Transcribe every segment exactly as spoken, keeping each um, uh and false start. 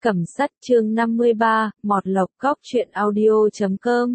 Cẩm Sắt chương năm mươi ba, Mọt Lộc Cóc truyện audio chấm com.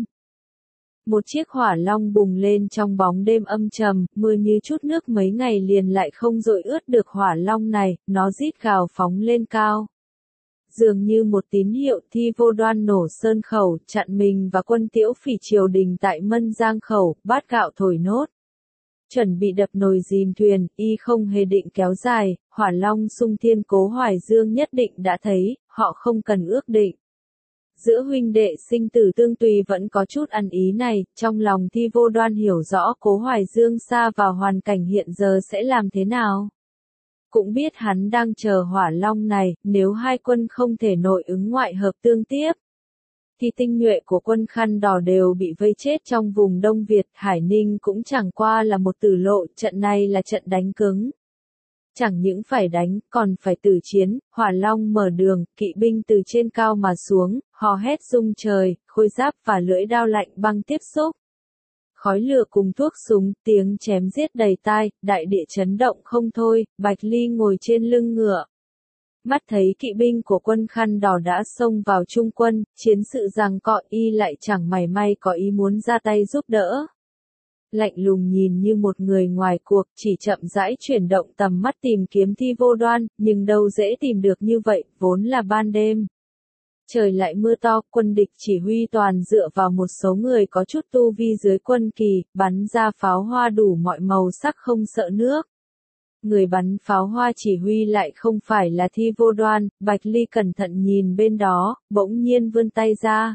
Một chiếc hỏa long bùng lên trong bóng đêm âm trầm, mưa như chút nước mấy ngày liền lại không dội ướt được hỏa long này, nó rít gào phóng lên cao. Dường như một tín hiệu Thi Vô Đoan nổ sơn khẩu, chặn mình và quân Tiễu Phỉ triều đình tại Mân Giang khẩu, bát gạo thổi nốt. Chuẩn bị đập nồi dìm thuyền, y không hề định kéo dài, hỏa long xung thiên Cố Hoài Dương nhất định đã thấy, họ không cần ước định. Giữa huynh đệ sinh tử tương tùy vẫn có chút ăn ý này, trong lòng Thi Vô Đoan hiểu rõ Cố Hoài Dương xa vào hoàn cảnh hiện giờ sẽ làm thế nào. Cũng biết hắn đang chờ hỏa long này, nếu hai quân không thể nội ứng ngoại hợp tương tiếp, thì tinh nhuệ của quân Khăn Đỏ đều bị vây chết trong vùng Đông Việt, Hải Ninh cũng chẳng qua là một tử lộ, trận này là trận đánh cứng. Chẳng những phải đánh, còn phải tử chiến, hỏa long mở đường, kỵ binh từ trên cao mà xuống, hò hét rung trời, khôi giáp và lưỡi đao lạnh băng tiếp xúc. Khói lửa cùng thuốc súng, tiếng chém giết đầy tai, đại địa chấn động không thôi, Bạch Ly ngồi trên lưng ngựa. Mắt thấy kỵ binh của quân Khăn Đỏ đã xông vào trung quân, chiến sự giằng co y lại chẳng mảy may có ý muốn ra tay giúp đỡ. Lạnh lùng nhìn như một người ngoài cuộc, chỉ chậm rãi chuyển động tầm mắt tìm kiếm Thi Vô Đoan, nhưng đâu dễ tìm được như vậy, vốn là ban đêm. Trời lại mưa to, quân địch chỉ huy toàn dựa vào một số người có chút tu vi dưới quân kỳ, bắn ra pháo hoa đủ mọi màu sắc không sợ nước. Người bắn pháo hoa chỉ huy lại không phải là Thi Vô Đoan, Bạch Ly cẩn thận nhìn bên đó, bỗng nhiên vươn tay ra.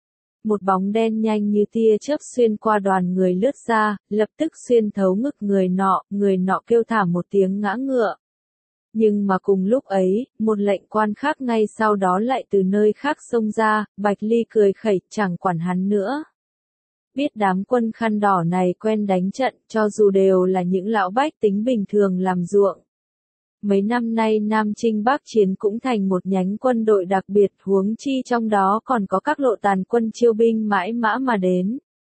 Một bóng đen nhanh như tia chớp xuyên qua đoàn người lướt ra, lập tức xuyên thấu ngực người nọ, người nọ kêu thảm một tiếng ngã ngựa. Nhưng mà cùng lúc ấy, một lệnh quan khác ngay sau đó lại từ nơi khác xông ra, Bạch Ly cười khẩy, chẳng quản hắn nữa. Biết đám quân Khăn Đỏ này quen đánh trận, cho dù đều là những lão bách tính bình thường làm ruộng. Mấy năm nay Nam Chinh Bắc Chiến cũng thành một nhánh quân đội đặc biệt, huống chi trong đó còn có các lộ tàn quân chiêu binh mãi mã mà đến.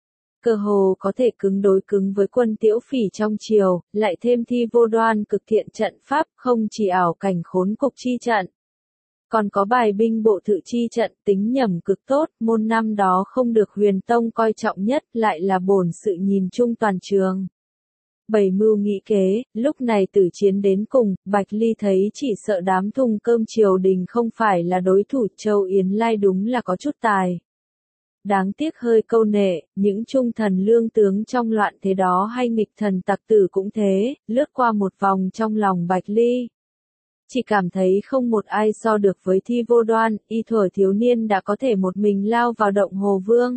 Cơ hồ có thể cứng đối cứng với quân Tiễu Phỉ trong triều, lại thêm Thi Vô Đoan cực thiện trận pháp, không chỉ ảo cảnh khốn cục chi trận. Còn có bài binh bộ thự chi trận, tính nhẩm cực tốt, môn năm đó không được Huyền Tông coi trọng nhất, lại là bổn sự nhìn chung toàn trường. Bày mưu nghĩ kế, lúc này tử chiến đến cùng, Bạch Ly thấy chỉ sợ đám thùng cơm triều đình không phải là đối thủ, Châu Yến Lai đúng là có chút tài. Đáng tiếc hơi câu nệ, những trung thần lương tướng trong loạn thế đó hay nghịch thần tặc tử cũng thế, lướt qua một vòng trong lòng Bạch Ly. Chỉ cảm thấy không một ai so được với Thi Vô Đoan, y thuở thiếu niên đã có thể một mình lao vào động Hồ Vương.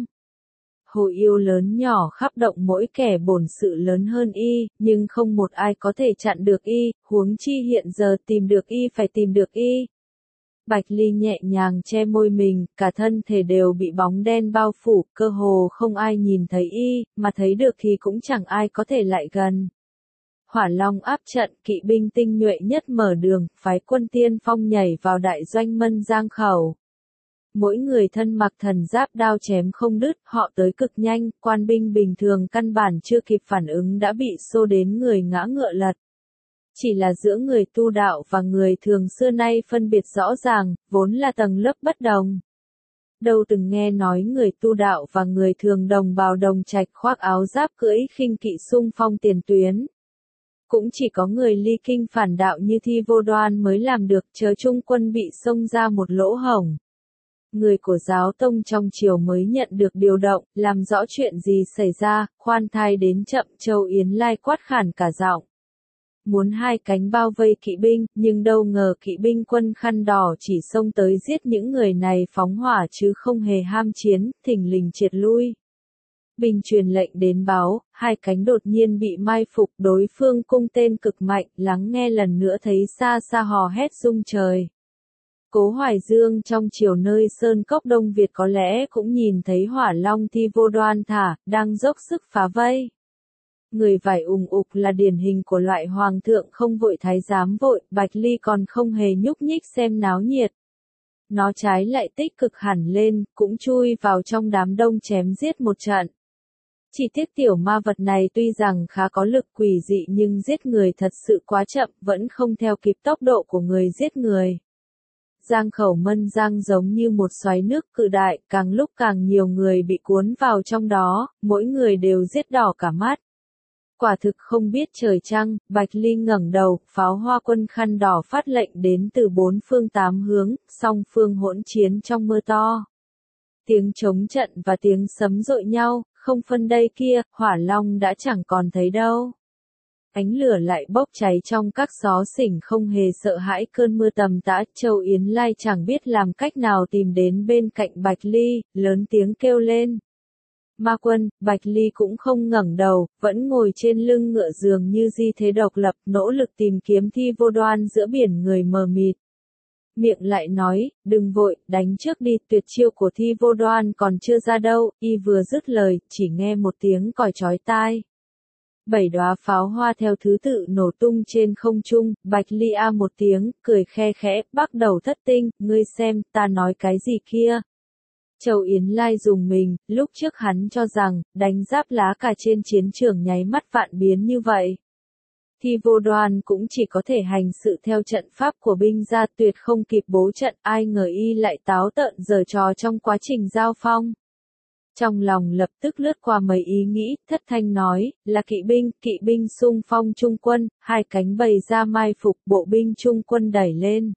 Hồ yêu lớn nhỏ khắp động mỗi kẻ bổn sự lớn hơn y, nhưng không một ai có thể chặn được y, huống chi hiện giờ tìm được y phải tìm được y. Bạch Ly nhẹ nhàng che môi mình, cả thân thể đều bị bóng đen bao phủ, cơ hồ không ai nhìn thấy y, mà thấy được thì cũng chẳng ai có thể lại gần. Hỏa long áp trận, kỵ binh tinh nhuệ nhất mở đường, phái quân tiên phong nhảy vào đại doanh Mân Giang khẩu. Mỗi người thân mặc thần giáp đao chém không đứt, họ tới cực nhanh, quan binh bình thường căn bản chưa kịp phản ứng đã bị xô đến người ngã ngựa lật. Chỉ là giữa người tu đạo và người thường xưa nay phân biệt rõ ràng, vốn là tầng lớp bất đồng. Đâu từng nghe nói người tu đạo và người thường đồng bào đồng trạch khoác áo giáp cưỡi khinh kỵ xung phong tiền tuyến. Cũng chỉ có người ly kinh phản đạo như Thi Vô Đoan mới làm được, chớ trung quân bị xông ra một lỗ hổng. Người của giáo tông trong triều mới nhận được điều động, làm rõ chuyện gì xảy ra, khoan thai đến chậm, Châu Yến Lai quát khản cả giọng. Muốn hai cánh bao vây kỵ binh, nhưng đâu ngờ kỵ binh quân Khăn Đỏ chỉ xông tới giết những người này phóng hỏa chứ không hề ham chiến, thình lình triệt lui. Binh truyền lệnh đến báo, hai cánh đột nhiên bị mai phục, đối phương cung tên cực mạnh, lắng nghe lần nữa thấy xa xa hò hét rung trời. Cố Hoài Dương trong chiều nơi sơn cốc Đông Việt có lẽ cũng nhìn thấy hỏa long Thi Vô Đoan thả, đang dốc sức phá vây. Người vải ùng ục là điển hình của loại hoàng thượng không vội thái giám vội, Bạch Ly còn không hề nhúc nhích xem náo nhiệt. Nó trái lại tích cực hẳn lên, cũng chui vào trong đám đông chém giết một trận. Chỉ tiếc tiểu ma vật này tuy rằng khá có lực quỷ dị nhưng giết người thật sự quá chậm, vẫn không theo kịp tốc độ của người giết người. Giang khẩu Mân Giang giống như một xoáy nước cự đại, càng lúc càng nhiều người bị cuốn vào trong đó, mỗi người đều giết đỏ cả mắt. Quả thực không biết trời trăng, Bạch Ly ngẩng đầu, pháo hoa quân khăn đỏ phát lệnh đến từ bốn phương tám hướng, song phương hỗn chiến trong mưa to. Tiếng trống trận và tiếng sấm dội nhau, không phân đây kia, hỏa long đã chẳng còn thấy đâu. Ánh lửa lại bốc cháy trong các xó xỉnh không hề sợ hãi cơn mưa tầm tã. Châu Yến Lai chẳng biết làm cách nào tìm đến bên cạnh Bạch Ly, lớn tiếng kêu lên. Ma quân, Bạch Ly cũng không ngẩng đầu, vẫn ngồi trên lưng ngựa dường như di thế độc lập, nỗ lực tìm kiếm Thi Vô Đoan giữa biển người mờ mịt. Miệng lại nói, đừng vội, đánh trước đi, tuyệt chiêu của Thi Vô Đoan còn chưa ra đâu. Y vừa dứt lời, chỉ nghe một tiếng còi chói tai. Bảy đóa pháo hoa theo thứ tự nổ tung trên không trung. Bạch Ly a một tiếng, cười khe khẽ, bắt đầu thất tinh, ngươi xem, ta nói cái gì kia. Châu Yến Lai dùng mình, lúc trước hắn cho rằng, đánh giáp lá cả trên chiến trường nháy mắt vạn biến như vậy. Thi Vô Đoan cũng chỉ có thể hành sự theo trận pháp của binh gia, tuyệt không kịp bố trận, ai ngờ y lại táo tợn giở trò trong quá trình giao phong. Trong lòng lập tức lướt qua mấy ý nghĩ, thất thanh nói, là kỵ binh, kỵ binh xung phong trung quân, hai cánh bày ra mai phục, bộ binh trung quân đẩy lên.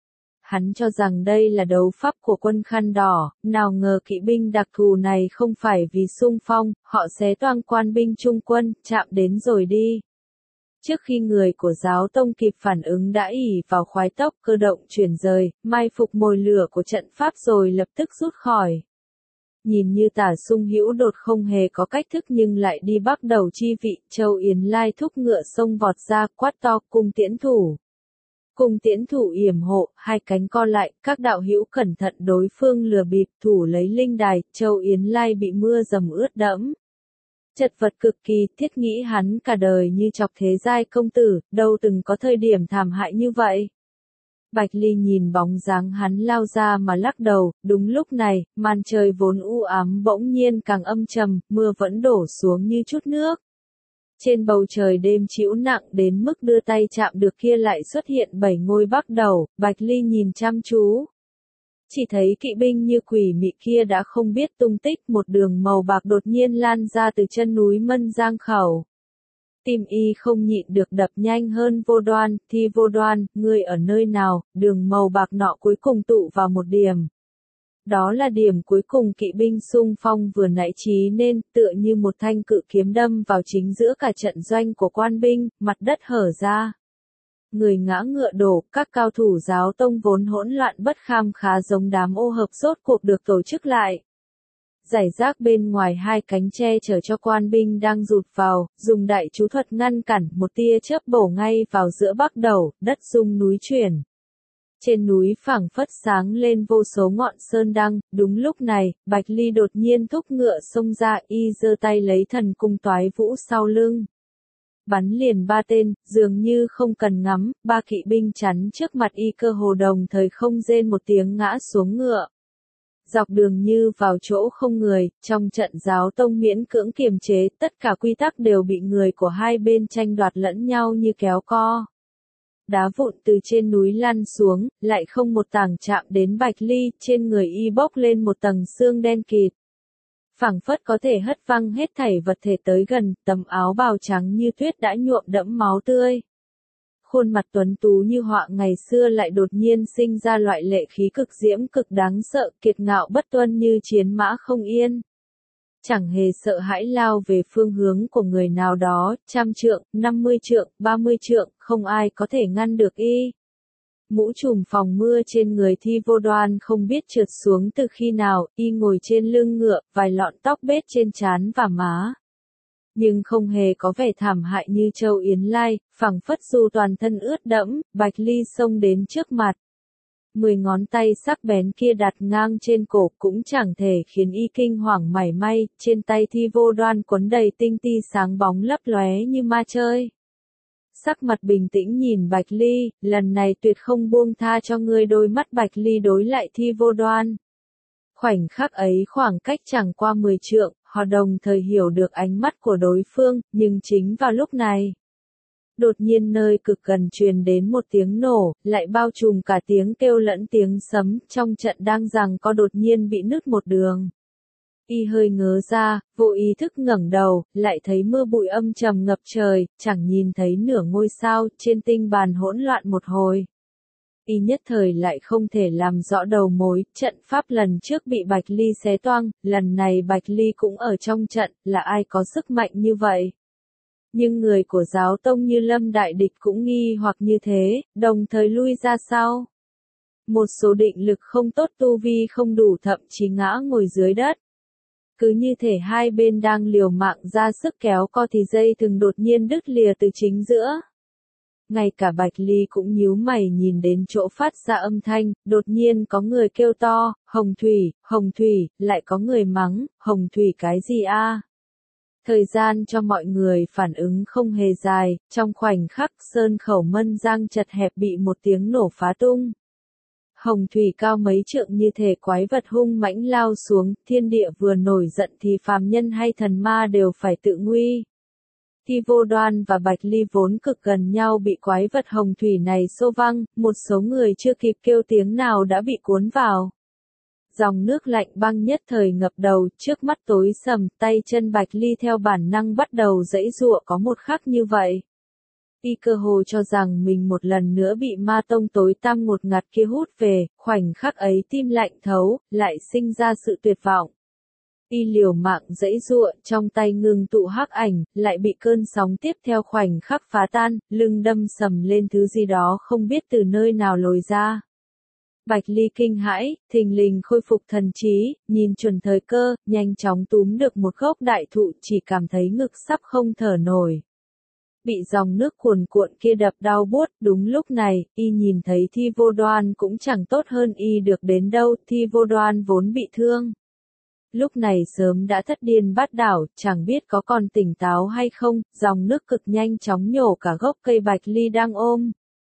Hắn cho rằng đây là đấu pháp của quân khăn đỏ, nào ngờ kỵ binh đặc thù này không phải vì xung phong, họ xé toang quan binh trung quân, chạm đến rồi đi. Trước khi người của giáo tông kịp phản ứng đã ỉ vào khoái tốc cơ động chuyển rời, mai phục mồi lửa của trận pháp rồi lập tức rút khỏi. Nhìn như Tả Sung Hữu đột không hề có cách thức nhưng lại đi bắt đầu chi vị, Châu Yến Lai thúc ngựa xông vọt ra, quát to, cung tiễn thủ. Cung tiễn thủ yểm hộ, hai cánh co lại, các đạo hữu cẩn thận đối phương lừa bịp, thủ lấy linh đài. Châu Yến Lai bị mưa dầm ướt đẫm. Chật vật cực kỳ, thiết nghĩ hắn cả đời như chọc thế giai công tử, đâu từng có thời điểm thảm hại như vậy. Bạch Ly nhìn bóng dáng hắn lao ra mà lắc đầu. Đúng lúc này, màn trời vốn u ám bỗng nhiên càng âm trầm, mưa vẫn đổ xuống như chút nước. Trên bầu trời đêm trĩu nặng đến mức đưa tay chạm được kia lại xuất hiện bảy ngôi bắc đầu. Bạch Ly nhìn chăm chú. Chỉ thấy kỵ binh như quỷ mị kia đã không biết tung tích, một đường màu bạc đột nhiên lan ra từ chân núi Mân Giang khẩu. Tim y không nhịn được đập nhanh hơn. Vô Đoan, Thi Vô Đoan, ngươi ở nơi nào? Đường màu bạc nọ cuối cùng tụ vào một điểm. Đó là điểm cuối cùng kỵ binh xung phong vừa nãy chí nên, tựa như một thanh cự kiếm đâm vào chính giữa cả trận doanh của quan binh, mặt đất hở ra. Người ngã ngựa đổ, các cao thủ giáo tông vốn hỗn loạn bất kham khá giống đám ô hợp rốt cuộc được tổ chức lại. Giải rác bên ngoài hai cánh che chở cho quan binh đang rụt vào, dùng đại chú thuật ngăn cản, một tia chớp bổ ngay vào giữa bắc đầu, đất rung núi chuyển. Trên núi phảng phất sáng lên vô số ngọn sơn đăng. Đúng lúc này, Bạch Ly đột nhiên thúc ngựa xông ra, y giơ tay lấy thần cung toái vũ sau lưng. Bắn liền ba tên, dường như không cần ngắm, ba kỵ binh chắn trước mặt y cơ hồ đồng thời không rên một tiếng ngã xuống ngựa. Dọc đường như vào chỗ không người, trong trận giáo tông miễn cưỡng kiềm chế, tất cả quy tắc đều bị người của hai bên tranh đoạt lẫn nhau như kéo co. Đá vụn từ trên núi lăn xuống, lại không một tảng chạm đến Bạch Ly, trên người y bốc lên một tầng sương đen kịt. Phảng phất có thể hất văng hết thảy vật thể tới gần, tấm áo bào trắng như tuyết đã nhuộm đẫm máu tươi. Khuôn mặt tuấn tú như họa ngày xưa lại đột nhiên sinh ra loại lệ khí cực diễm cực đáng sợ, kiệt ngạo bất tuân như chiến mã không yên. Chẳng hề sợ hãi lao về phương hướng của người nào đó, trăm trượng, năm mươi trượng, ba mươi trượng, không ai có thể ngăn được y. Mũ trùm phòng mưa trên người Thi Vô Đoan không biết trượt xuống từ khi nào, y ngồi trên lưng ngựa, vài lọn tóc bết trên trán và má. Nhưng không hề có vẻ thảm hại như Châu Yến Lai, phảng phất dù toàn thân ướt đẫm, Bạch Ly xông đến trước mặt. Mười ngón tay sắc bén kia đặt ngang trên cổ cũng chẳng thể khiến y kinh hoàng mảy may, trên tay Thi Vô Đoan quấn đầy tinh ti sáng bóng lấp lóe như ma chơi. Sắc mặt bình tĩnh nhìn Bạch Ly, lần này tuyệt không buông tha cho ngươi. Đôi mắt Bạch Ly đối lại Thi Vô Đoan. Khoảnh khắc ấy khoảng cách chẳng qua mười trượng, họ đồng thời hiểu được ánh mắt của đối phương, nhưng chính vào lúc này. Đột nhiên nơi cực gần truyền đến một tiếng nổ, lại bao trùm cả tiếng kêu lẫn tiếng sấm, trong trận đang giằng co đột nhiên bị nứt một đường. Y hơi ngớ ra, vô ý thức ngẩng đầu, lại thấy mưa bụi âm trầm ngập trời, chẳng nhìn thấy nửa ngôi sao, trên tinh bàn hỗn loạn một hồi. Y nhất thời lại không thể làm rõ đầu mối, trận pháp lần trước bị Bạch Ly xé toang, lần này Bạch Ly cũng ở trong trận, là ai có sức mạnh như vậy? Nhưng người của giáo tông như Lâm Đại Địch cũng nghi hoặc như thế, đồng thời lui ra sau. Một số định lực không tốt tu vi không đủ thậm chí ngã ngồi dưới đất. Cứ như thể hai bên đang liều mạng ra sức kéo co thì dây thừng đột nhiên đứt lìa từ chính giữa. Ngay cả Bạch Ly cũng nhíu mày nhìn đến chỗ phát ra âm thanh, đột nhiên có người kêu to, Hồng Thủy, Hồng Thủy, lại có người mắng, Hồng Thủy cái gì a? Thời gian cho mọi người phản ứng không hề dài, trong khoảnh khắc sơn khẩu Mân Giang chật hẹp bị một tiếng nổ phá tung. Hồng thủy cao mấy trượng như thể quái vật hung mãnh lao xuống, thiên địa vừa nổi giận thì phàm nhân hay thần ma đều phải tự nguy. Thi Vô Đoan và Bạch Ly vốn cực gần nhau bị quái vật hồng thủy này xô văng, một số người chưa kịp kêu tiếng nào đã bị cuốn vào. Dòng nước lạnh băng nhất thời ngập đầu, trước mắt tối sầm, tay chân Bạch Ly theo bản năng bắt đầu giãy giụa có một khắc như vậy. Y cơ hồ cho rằng mình một lần nữa bị ma tông tối tăm ngột ngạt kia hút về, khoảnh khắc ấy tim lạnh thấu, lại sinh ra sự tuyệt vọng. Y liều mạng giãy giụa, trong tay ngưng tụ hắc ảnh, lại bị cơn sóng tiếp theo khoảnh khắc phá tan, lưng đâm sầm lên thứ gì đó không biết từ nơi nào lồi ra. Bạch Ly kinh hãi, thình lình khôi phục thần trí, nhìn chuẩn thời cơ, nhanh chóng túm được một gốc đại thụ, chỉ cảm thấy ngực sắp không thở nổi. Bị dòng nước cuồn cuộn kia đập đau buốt, đúng lúc này, y nhìn thấy Thi Vô Đoan cũng chẳng tốt hơn y được đến đâu, Thi Vô Đoan vốn bị thương. Lúc này sớm đã thất điên bát đảo, chẳng biết có còn tỉnh táo hay không, dòng nước cực nhanh chóng nhổ cả gốc cây Bạch Ly đang ôm.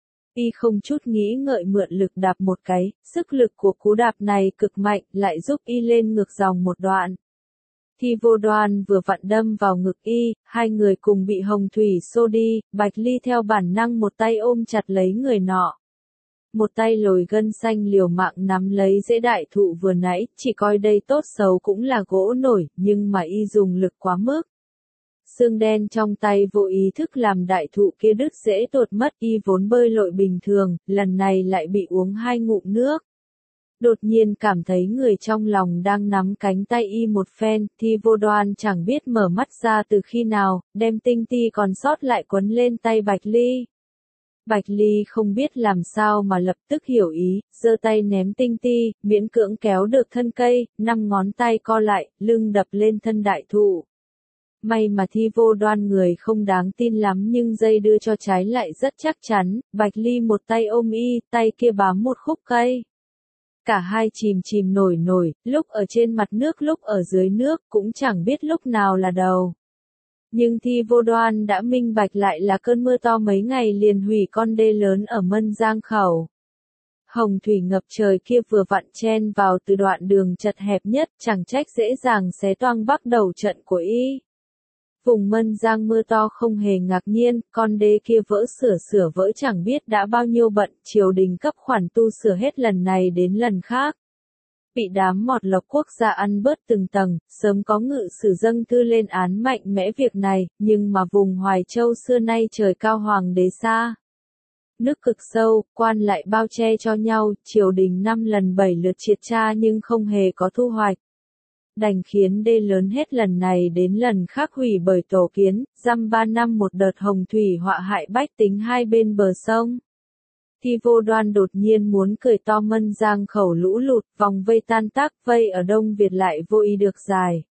Y không chút nghĩ ngợi mượn lực đạp một cái, sức lực của cú đạp này cực mạnh, lại giúp y lên ngược dòng một đoạn. Thi Vô Đoan vừa vặn đâm vào ngực y, hai người cùng bị hồng thủy xô đi, Bạch Ly theo bản năng một tay ôm chặt lấy người nọ. Một tay lồi gân xanh liều mạng nắm lấy rễ đại thụ vừa nãy, chỉ coi đây tốt xấu cũng là gỗ nổi, nhưng mà y dùng lực quá mức. Xương đen trong tay vô ý thức làm đại thụ kia đứt rễ tuột mất, y vốn bơi lội bình thường, lần này lại bị uống hai ngụm nước. Đột nhiên cảm thấy người trong lòng đang nắm cánh tay y một phen, Thi Vô Đoan chẳng biết mở mắt ra từ khi nào, đem tinh ti còn sót lại quấn lên tay Bạch Ly. Bạch Ly không biết làm sao mà lập tức hiểu ý, giơ tay ném tinh ti, miễn cưỡng kéo được thân cây, năm ngón tay co lại, lưng đập lên thân đại thụ. May mà Thi Vô Đoan người không đáng tin lắm nhưng dây đưa cho trái lại rất chắc chắn, Bạch Ly một tay ôm y, tay kia bám một khúc cây. Cả hai chìm chìm nổi nổi, lúc ở trên mặt nước lúc ở dưới nước, cũng chẳng biết lúc nào là đầu. Nhưng Thi Vô Đoan đã minh bạch lại là cơn mưa to mấy ngày liền hủy con đê lớn ở Mân Giang khẩu. Hồng thủy ngập trời kia vừa vặn chen vào từ đoạn đường chật hẹp nhất, chẳng trách dễ dàng xé toang bắc đầu trận của y. Vùng Mân Giang mưa to không hề ngạc nhiên, con đê kia vỡ sửa sửa vỡ chẳng biết đã bao nhiêu bận, triều đình cấp khoản tu sửa hết lần này đến lần khác. Bị đám mọt lộc quốc gia ăn bớt từng tầng, sớm có ngự sử dâng thư lên án mạnh mẽ việc này, nhưng mà vùng Hoài Châu xưa nay trời cao hoàng đế xa. Nước cực sâu, quan lại bao che cho nhau, triều đình năm lần bảy lượt triệt tra nhưng không hề có thu hoạch. Đành khiến đê lớn hết lần này đến lần khác hủy bởi tổ kiến, dăm ba năm một đợt hồng thủy họa hại bách tính hai bên bờ sông. Thi Vô Đoan đột nhiên muốn cười to Mân Giang khẩu lũ lụt, vòng vây tan tác, vây ở Đông Việt lại vô ý được dài.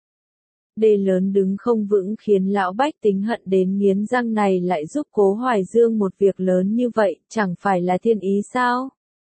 Đê lớn đứng không vững khiến lão bách tính hận đến nghiến răng, này lại giúp Cố Hoài Dương một việc lớn như vậy, chẳng phải là thiên ý sao?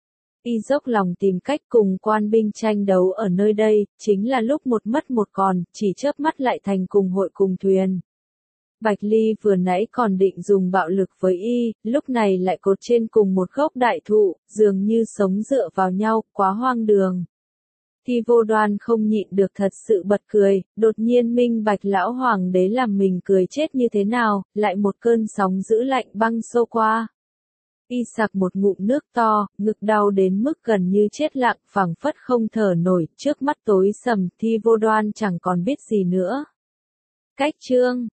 Y dốc lòng tìm cách cùng quan binh tranh đấu ở nơi đây, chính là lúc một mất một còn, chỉ chớp mắt lại thành cùng hội cùng thuyền. Bạch Ly vừa nãy còn định dùng bạo lực với y, lúc này lại cột trên cùng một gốc đại thụ, dường như sống dựa vào nhau, quá hoang đường. Thi Vô Đoan không nhịn được thật sự bật cười, đột nhiên minh bạch lão hoàng đế làm mình cười chết như thế nào, lại một cơn sóng dữ lạnh băng xô qua. Y sặc một ngụm nước to, ngực đau đến mức gần như chết lặng, phảng phất không thở nổi, trước mắt tối sầm, Thi Vô Đoan chẳng còn biết gì nữa. Cách chương